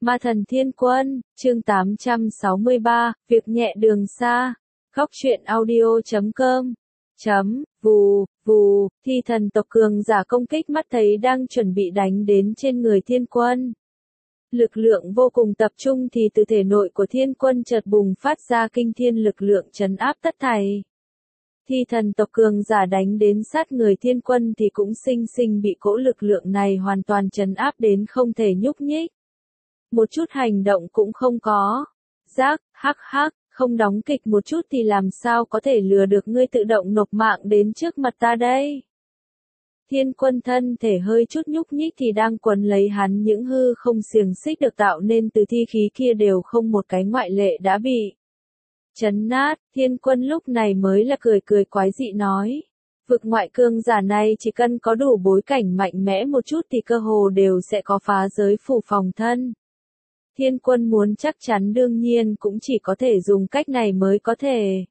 Ma thần thiên quân, chương 863, việc nhẹ đường xa. Góc truyện audio.com. Vù, vù, thi thần tộc cường giả công kích mắt thấy đang chuẩn bị đánh đến trên người thiên quân. Lực lượng vô cùng tập trung thì từ thể nội của thiên quân chợt bùng phát ra kinh thiên lực lượng trấn áp tất thảy. Thi thần tộc cường giả đánh đến sát người thiên quân thì cũng sinh sinh bị cỗ lực lượng này hoàn toàn trấn áp đến không thể nhúc nhích. Một chút hành động cũng không có. Giác, hắc hắc, không đóng kịch một chút thì làm sao có thể lừa được ngươi tự động nộp mạng đến trước mặt ta đây. Thiên quân thân thể hơi chút nhúc nhích thì đang quấn lấy hắn, những hư không xiềng xích được tạo nên từ thi khí kia đều không một cái ngoại lệ đã bị chấn nát. Thiên quân lúc này mới là cười cười quái dị nói. Vực ngoại cường giả này chỉ cần có đủ bối cảnh mạnh mẽ một chút thì cơ hồ đều sẽ có phá giới phủ phòng thân. Thiên quân muốn chắc chắn đương nhiên cũng chỉ có thể dùng cách này mới có thể.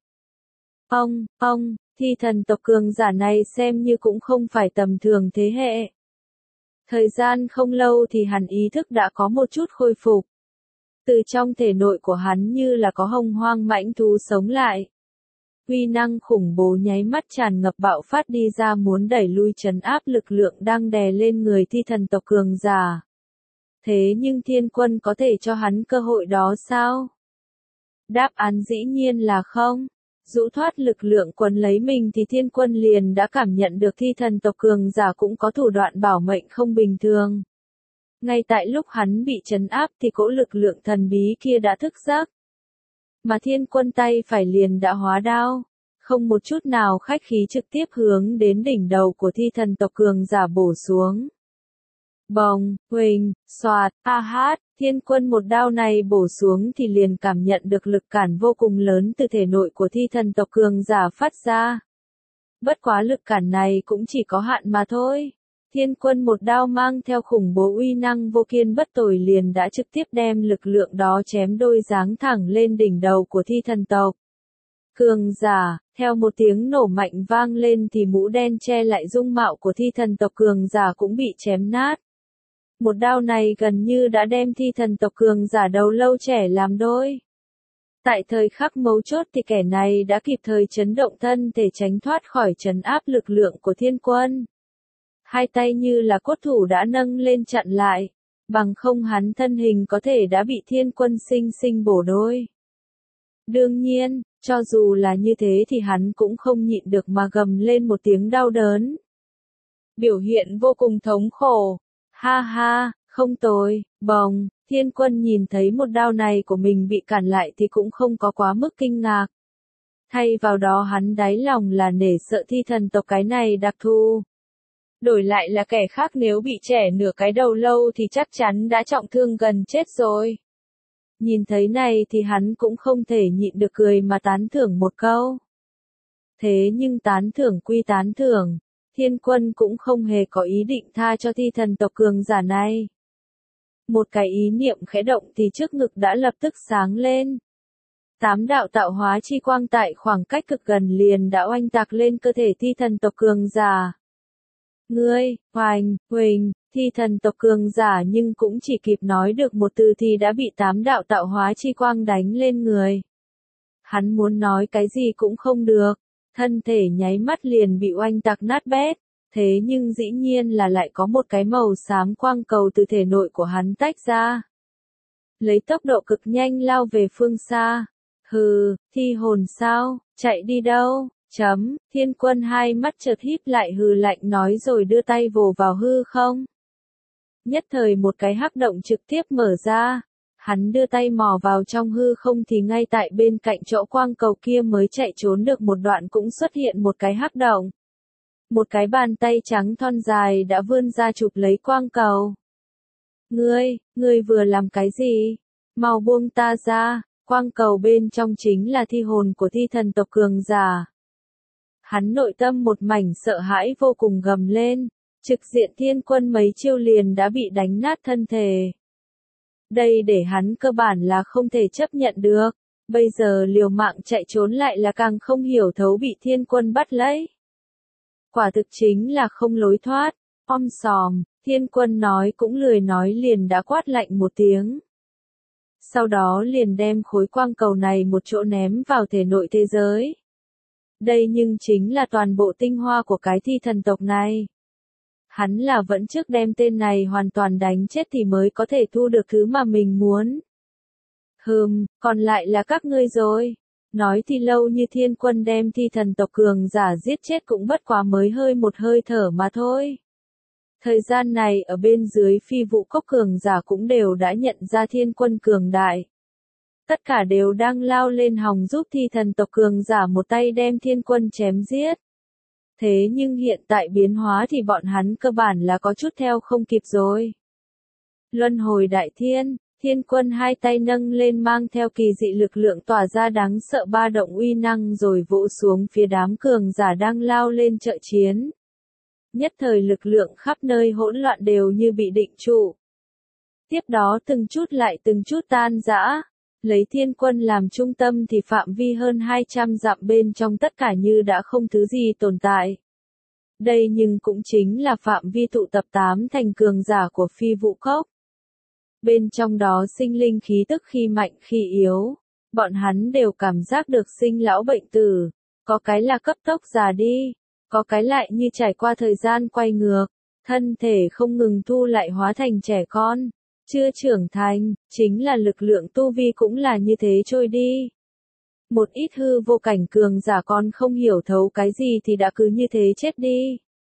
Thi thần tộc cường giả này xem như cũng không phải tầm thường thế hệ. Thời gian không lâu thì hắn ý thức đã có một chút khôi phục. Từ trong thể nội của hắn như là có hồng hoang mãnh thú sống lại. Uy năng khủng bố nháy mắt tràn ngập bạo phát đi ra, muốn đẩy lui trấn áp lực lượng đang đè lên người thi thần tộc cường giả. Thế nhưng thiên quân có thể cho hắn cơ hội đó sao? Đáp án dĩ nhiên là không. Dụ thoát lực lượng quấn lấy mình thì thiên quân liền đã cảm nhận được thi thần tộc cường giả cũng có thủ đoạn bảo mệnh không bình thường. Ngay tại lúc hắn bị trấn áp thì cỗ lực lượng thần bí kia đã thức giấc. Mà thiên quân tay phải liền đã hóa đao. Không một chút nào khách khí trực tiếp hướng đến đỉnh đầu của thi thần tộc cường giả bổ xuống. Bồng, huỳnh, xoạt, a hát, thiên quân một đao này bổ xuống thì liền cảm nhận được lực cản vô cùng lớn từ thể nội của thi thần tộc cường giả phát ra. Bất quá lực cản này cũng chỉ có hạn mà thôi. Thiên quân một đao mang theo khủng bố uy năng vô kiên bất tồi liền đã trực tiếp đem lực lượng đó chém đôi, giáng thẳng lên đỉnh đầu của thi thần tộc cường giả. Theo một tiếng nổ mạnh vang lên thì mũ đen che lại dung mạo của thi thần tộc cường giả cũng bị chém nát. Một đao này gần như đã đem thi thần tộc cường giả đầu lâu trẻ làm đôi. Tại thời khắc mấu chốt thì kẻ này đã kịp thời chấn động thân thể tránh thoát khỏi trấn áp lực lượng của thiên quân. Hai tay như là cốt thủ đã nâng lên chặn lại, bằng không hắn thân hình có thể đã bị thiên quân sinh sinh bổ đôi. Đương nhiên, cho dù là như thế thì hắn cũng không nhịn được mà gầm lên một tiếng đau đớn. Biểu hiện vô cùng thống khổ. Ha ha, không tồi, bồng, thiên quân nhìn thấy một đao này của mình bị cản lại thì cũng không có quá mức kinh ngạc. Thay vào đó hắn đáy lòng là nể sợ thi thần tộc cái này đặc thù. Đổi lại là kẻ khác nếu bị chẻ nửa cái đầu lâu thì chắc chắn đã trọng thương gần chết rồi. Nhìn thấy này thì hắn cũng không thể nhịn được cười mà tán thưởng một câu. Thế nhưng tán thưởng quy tán thưởng. Thiên quân cũng không hề có ý định tha cho thi thần tộc cường giả này. Một cái ý niệm khẽ động thì trước ngực đã lập tức sáng lên. 8 đạo tạo hóa chi quang tại khoảng cách cực gần liền đã oanh tạc lên cơ thể thi thần tộc cường giả. Ngươi, huỳnh, thi thần tộc cường giả nhưng cũng chỉ kịp nói được một từ thì đã bị 8 đạo tạo hóa chi quang đánh lên người. Hắn muốn nói cái gì cũng không được. Thân thể nháy mắt liền bị oanh tạc nát bét, thế nhưng dĩ nhiên là lại có một cái màu xám quang cầu từ thể nội của hắn tách ra. Lấy tốc độ cực nhanh lao về phương xa. Hừ, thi hồn sao, chạy đi đâu, thiên quân hai mắt chợt híp lại hừ lạnh nói rồi đưa tay vồ vào hư không. Nhất thời một cái hắc động trực tiếp mở ra. Hắn đưa tay mò vào trong hư không thì ngay tại bên cạnh chỗ quang cầu kia mới chạy trốn được một đoạn cũng xuất hiện một cái hắc động. Một cái bàn tay trắng thon dài đã vươn ra chụp lấy quang cầu. Ngươi vừa làm cái gì? Mau buông ta ra, quang cầu bên trong chính là thi hồn của thi thần tộc cường giả. Hắn nội tâm một mảnh sợ hãi vô cùng gầm lên, trực diện thiên quân mấy chiêu liền đã bị đánh nát thân thể. Đây để hắn cơ bản là không thể chấp nhận được, bây giờ liều mạng chạy trốn lại là càng không hiểu thấu bị thiên quân bắt lấy. Quả thực chính là không lối thoát, om sòm, thiên quân nói cũng lười nói liền đã quát lạnh một tiếng. sau đó liền đem khối quang cầu này một chỗ ném vào thể nội thế giới. Đây nhưng chính là toàn bộ tinh hoa của cái thi thần tộc này. Hắn là vẫn trước đem tên này hoàn toàn đánh chết thì mới có thể thu được thứ mà mình muốn. Còn lại là các ngươi rồi. Nói thì lâu như Thiên Quân đem thi thần tộc cường giả giết chết cũng bất quá mới một hơi thở mà thôi. Thời gian này ở bên dưới phi vụ cốc cường giả cũng đều đã nhận ra Thiên Quân cường đại. Tất cả đều đang lao lên hòng giúp thi thần tộc cường giả một tay đem Thiên Quân chém giết. Thế nhưng hiện tại biến hóa thì bọn hắn cơ bản là có chút theo không kịp rồi. Luân hồi đại thiên, Thiên Quân hai tay nâng lên mang theo kỳ dị lực lượng tỏa ra đáng sợ ba động uy năng rồi vỗ xuống phía đám cường giả đang lao lên trợ chiến. Nhất thời lực lượng khắp nơi hỗn loạn đều như bị định trụ. Tiếp đó từng chút lại từng chút tan rã. Lấy Thiên Quân làm trung tâm thì phạm vi hơn 200 dặm bên trong tất cả như đã không thứ gì tồn tại. Đây nhưng cũng chính là phạm vi tụ tập 8 thành cường giả của phi vụ cốc. Bên trong đó sinh linh khí tức khi mạnh khi yếu. Bọn hắn đều cảm giác được sinh lão bệnh tử. Có cái là cấp tốc già đi. Có cái lại như trải qua thời gian quay ngược. Thân thể không ngừng thu lại hóa thành trẻ con. Chưa trưởng thành, chính là lực lượng tu vi cũng là như thế trôi đi. Một ít hư vô cảnh cường giả con không hiểu thấu cái gì thì đã cứ như thế chết đi.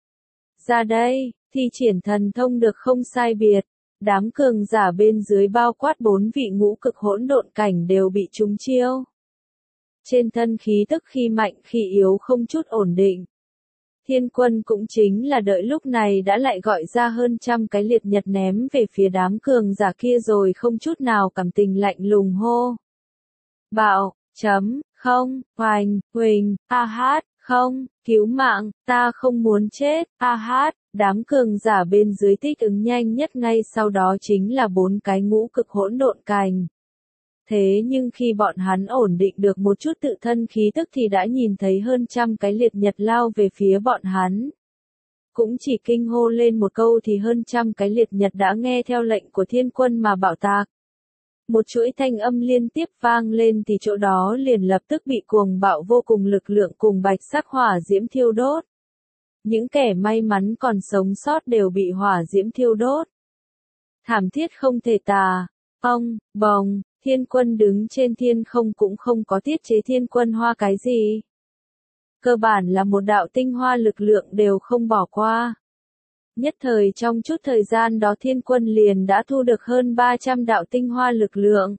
Ra đây, thi triển thần thông được không sai biệt. Đám cường giả bên dưới bao quát 4 vị ngũ cực hỗn độn cảnh đều bị trúng chiêu. Trên thân khí tức khi mạnh khi yếu không chút ổn định. Thiên Quân cũng chính là đợi lúc này đã lại gọi ra hơn trăm cái liệt nhật ném về phía đám cường giả kia rồi không chút nào cảm tình lạnh lùng hô. Bạo, không, hoành, huỳnh, không, cứu mạng, ta không muốn chết, đám cường giả bên dưới thích ứng nhanh nhất ngay sau đó chính là 4 cái ngũ cực hỗn độn cành. Thế nhưng khi bọn hắn ổn định được một chút tự thân khí tức thì đã nhìn thấy hơn trăm cái liệt nhật lao về phía bọn hắn. Cũng chỉ kinh hô lên một câu thì hơn trăm cái liệt nhật đã nghe theo lệnh của Thiên Quân mà bảo tạc. Một chuỗi thanh âm liên tiếp vang lên thì chỗ đó liền lập tức bị cuồng bạo vô cùng lực lượng cùng bạch sắc hỏa diễm thiêu đốt. Những kẻ may mắn còn sống sót đều bị hỏa diễm thiêu đốt. Thảm thiết không thể tả. Bồng, Thiên Quân đứng trên thiên không cũng không có tiết chế Thiên Quân hoa cái gì. Cơ bản là một đạo tinh hoa lực lượng đều không bỏ qua. Nhất thời trong chút thời gian đó Thiên Quân liền đã thu được hơn 300 đạo tinh hoa lực lượng.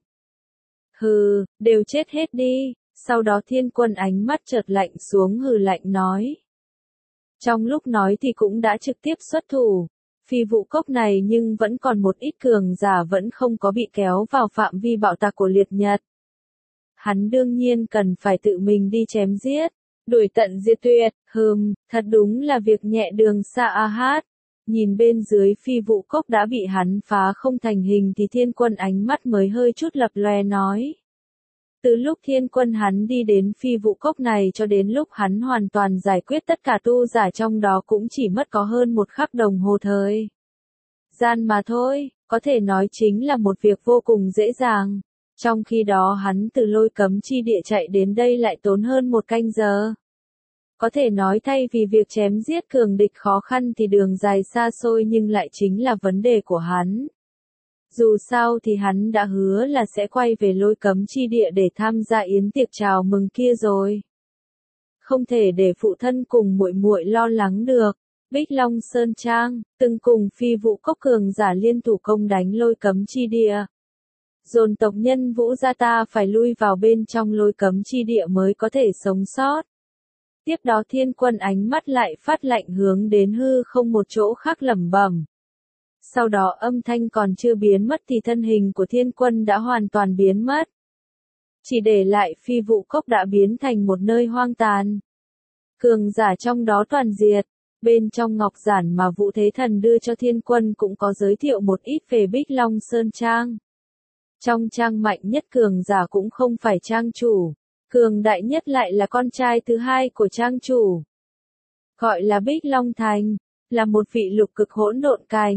Đều chết hết đi. Sau đó Thiên Quân ánh mắt chợt lạnh xuống hừ lạnh nói. Trong lúc nói thì cũng đã trực tiếp xuất thủ. Phi vụ cốc này nhưng vẫn còn một ít cường giả vẫn không có bị kéo vào phạm vi bạo tạc của liệt nhật. Hắn đương nhiên cần phải tự mình đi chém giết, đuổi tận diệt tuyệt, thật đúng là việc nhẹ đường xa. Nhìn bên dưới phi vụ cốc đã bị hắn phá không thành hình thì Thiên Quân ánh mắt mới hơi chút lập lòe nói. Từ lúc Thiên Quân hắn đi đến phi vụ cốc này cho đến lúc hắn hoàn toàn giải quyết tất cả tu giả trong đó cũng chỉ mất có hơn một khắc đồng hồ thời gian mà thôi, có thể nói chính là một việc vô cùng dễ dàng. Trong khi đó hắn từ Lôi Cấm chi địa chạy đến đây lại tốn hơn 1 canh giờ. Có thể nói thay vì việc chém giết cường địch khó khăn thì đường dài xa xôi nhưng lại chính là vấn đề của hắn. Dù sao thì hắn đã hứa là sẽ quay về Lôi Cấm chi địa để tham gia yến tiệc chào mừng kia rồi. Không thể để phụ thân cùng muội muội lo lắng được. Bích Long Sơn Trang, từng cùng phi vụ cốc cường giả liên thủ công đánh Lôi Cấm chi địa. Dồn tộc nhân Vũ gia ta phải lui vào bên trong Lôi Cấm chi địa mới có thể sống sót. Tiếp đó Thiên Quân ánh mắt lại phát lạnh hướng đến hư không một chỗ khác lẩm bẩm. Sau đó âm thanh còn chưa biến mất thì thân hình của Thiên Quân đã hoàn toàn biến mất. Chỉ để lại phi vụ cốc đã biến thành một nơi hoang tàn. Cường giả trong đó toàn diệt. Bên trong ngọc giản mà Vũ Thế Thần đưa cho Thiên Quân cũng có giới thiệu một ít về Bích Long Sơn Trang. Trong trang mạnh nhất cường giả cũng không phải trang chủ. Cường đại nhất lại là con trai thứ hai của trang chủ. Gọi là Bích Long Thành, là một vị lục cực hỗn độn cành.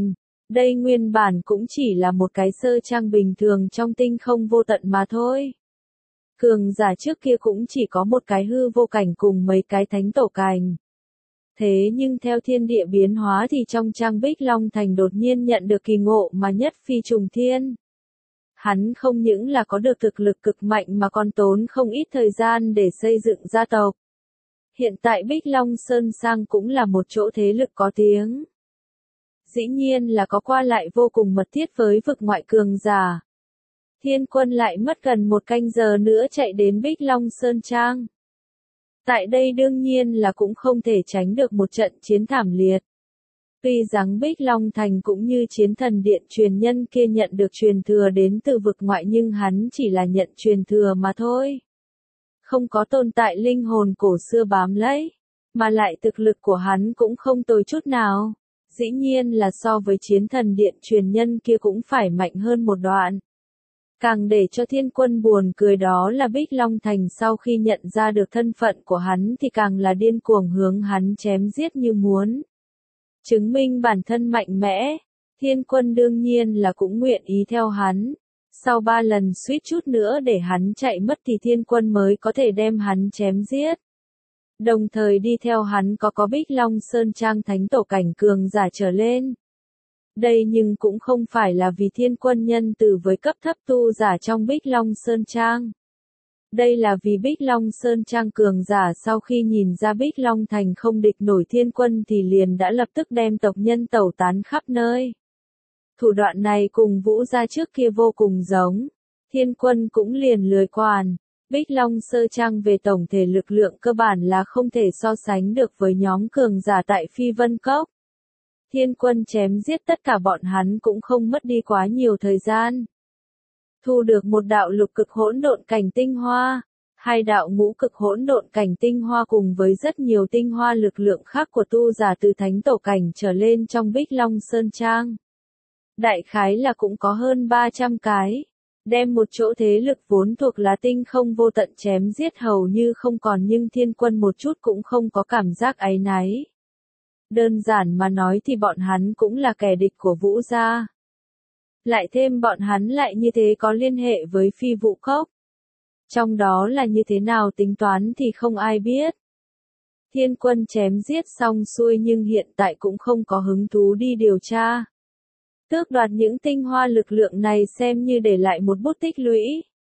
Đây nguyên bản cũng chỉ là một cái sơ trang bình thường trong tinh không vô tận mà thôi. Cường giả trước kia cũng chỉ có một cái hư vô cảnh cùng mấy cái thánh tổ cảnh. Thế nhưng theo thiên địa biến hóa thì trong trang Bích Long Thành đột nhiên nhận được kỳ ngộ mà nhất phi trùng thiên. Hắn không những là có được thực lực cực mạnh mà còn tốn không ít thời gian để xây dựng gia tộc. Hiện tại Bích Long Sơn Sang cũng là một chỗ thế lực có tiếng. Dĩ nhiên là có qua lại vô cùng mật thiết với vực ngoại cường giả. Thiên Quân lại mất gần 1 canh giờ nữa chạy đến Bích Long Sơn Trang. Tại đây đương nhiên là cũng không thể tránh được một trận chiến thảm liệt. Tuy rằng Bích Long Thành cũng như Chiến Thần Điện truyền nhân kia nhận được truyền thừa đến từ vực ngoại nhưng hắn chỉ là nhận truyền thừa mà thôi. Không có tồn tại linh hồn cổ xưa bám lấy, mà lại thực lực của hắn cũng không tồi chút nào. Dĩ nhiên là so với Chiến Thần Điện truyền nhân kia cũng phải mạnh hơn một đoạn. Càng để cho Thiên Quân buồn cười đó là Bích Long Thành sau khi nhận ra được thân phận của hắn thì càng là điên cuồng hướng hắn chém giết như muốn. Chứng minh bản thân mạnh mẽ, Thiên Quân đương nhiên là cũng nguyện ý theo hắn. Sau 3 lần suýt chút nữa để hắn chạy mất thì Thiên Quân mới có thể đem hắn chém giết. Đồng thời đi theo hắn có Bích Long Sơn Trang thánh tổ cảnh cường giả trở lên. Đây nhưng cũng không phải là vì Thiên Quân nhân từ với cấp thấp tu giả trong Bích Long Sơn Trang. Đây là vì Bích Long Sơn Trang cường giả sau khi nhìn ra Bích Long Thành không địch nổi Thiên Quân thì liền đã lập tức đem tộc nhân tẩu tán khắp nơi. Thủ đoạn này cùng Vũ gia trước kia vô cùng giống. Thiên Quân cũng liền lười quản. Bích Long Sơn Trang về tổng thể lực lượng cơ bản là không thể so sánh được với nhóm cường giả tại Phi Vân Cốc. Thiên Quân chém giết tất cả bọn hắn cũng không mất đi quá nhiều thời gian. Thu được một đạo lục cực hỗn độn cảnh tinh hoa, 2 đạo ngũ cực hỗn độn cảnh tinh hoa cùng với rất nhiều tinh hoa lực lượng khác của tu giả từ thánh tổ cảnh trở lên trong Bích Long Sơn Trang. Đại khái là cũng có hơn 300 cái. Đem một chỗ thế lực vốn thuộc là tinh không vô tận chém giết hầu như không còn nhưng Thiên Quân một chút cũng không có cảm giác áy náy. Đơn giản mà nói thì bọn hắn cũng là kẻ địch của Vũ gia. Lại thêm bọn hắn lại như thế có liên hệ với Phi Vũ Cốc. Trong đó là như thế nào tính toán thì không ai biết. Thiên Quân chém giết xong xuôi nhưng hiện tại cũng không có hứng thú đi điều tra. Tước đoạt những tinh hoa lực lượng này xem như để lại một bút tích lũy.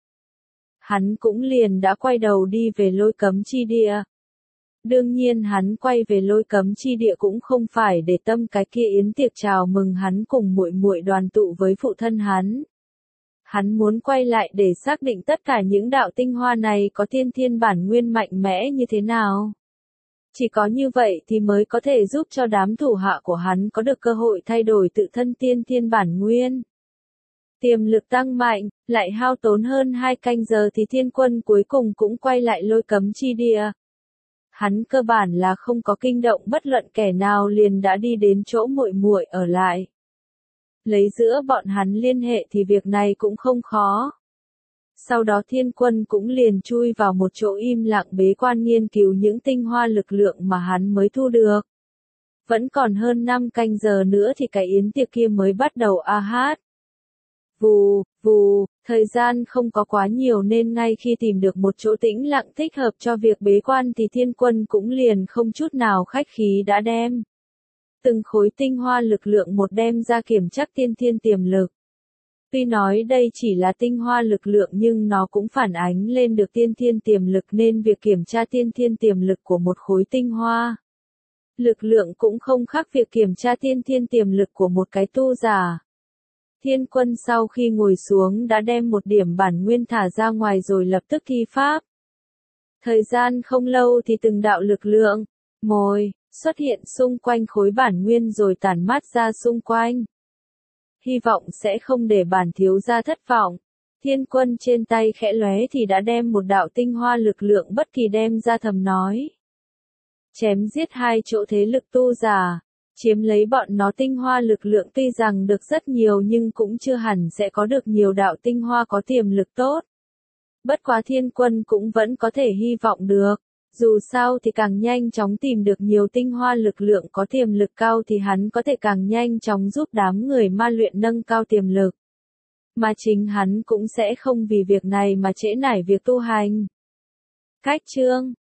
Hắn cũng liền đã quay đầu đi về Lôi Cấm Chi Địa. Đương nhiên hắn quay về Lôi Cấm Chi Địa cũng không phải để tâm cái kia yến tiệc chào mừng hắn cùng muội muội đoàn tụ với phụ thân hắn. Hắn muốn quay lại để xác định tất cả những đạo tinh hoa này có thiên bản nguyên mạnh mẽ như thế nào. Chỉ có như vậy thì mới có thể giúp cho đám thủ hạ của hắn có được cơ hội thay đổi tự thân thiên bản nguyên. Tiềm lực tăng mạnh, lại hao tốn hơn 2 canh giờ thì Thiên Quân cuối cùng cũng quay lại Lôi Cấm Chi Địa. Hắn cơ bản là không có kinh động bất luận kẻ nào liền đã đi đến chỗ muội muội ở lại. Lấy giữa bọn hắn liên hệ thì việc này cũng không khó. Sau đó Thiên Quân cũng liền chui vào một chỗ im lặng bế quan nghiên cứu những tinh hoa lực lượng mà hắn mới thu được. Vẫn còn hơn 5 canh giờ nữa thì cái yến tiệc kia mới bắt đầu hát. Vù, vù, thời gian không có quá nhiều nên ngay khi tìm được một chỗ tĩnh lặng thích hợp cho việc bế quan thì Thiên Quân cũng liền không chút nào khách khí đã đem từng khối tinh hoa lực lượng một đem ra kiểm chắc thiên tiềm lực. Tuy nói đây chỉ là tinh hoa lực lượng nhưng nó cũng phản ánh lên được thiên tiềm lực nên việc kiểm tra thiên tiềm lực của một khối tinh hoa lực lượng cũng không khác việc kiểm tra thiên tiềm lực của một cái tu giả. Thiên Quân sau khi ngồi xuống đã đem một điểm bản nguyên thả ra ngoài rồi lập tức thi pháp. Thời gian không lâu thì từng đạo lực lượng, mồi, xuất hiện xung quanh khối bản nguyên rồi tản mát ra xung quanh. Hy vọng sẽ không để bản thiếu gia thất vọng. Thiên Quân trên tay khẽ lóe thì đã đem một đạo tinh hoa lực lượng bất kỳ đem ra thầm nói. Chém giết 2 chỗ thế lực tu giả. Chiếm lấy bọn nó tinh hoa lực lượng tuy rằng được rất nhiều nhưng cũng chưa hẳn sẽ có được nhiều đạo tinh hoa có tiềm lực tốt. Bất quá Thiên Quân cũng vẫn có thể hy vọng được. Dù sao thì càng nhanh chóng tìm được nhiều tinh hoa lực lượng có tiềm lực cao thì hắn có thể càng nhanh chóng giúp đám người ma luyện nâng cao tiềm lực. Mà chính hắn cũng sẽ không vì việc này mà trễ nải việc tu hành. Cách chương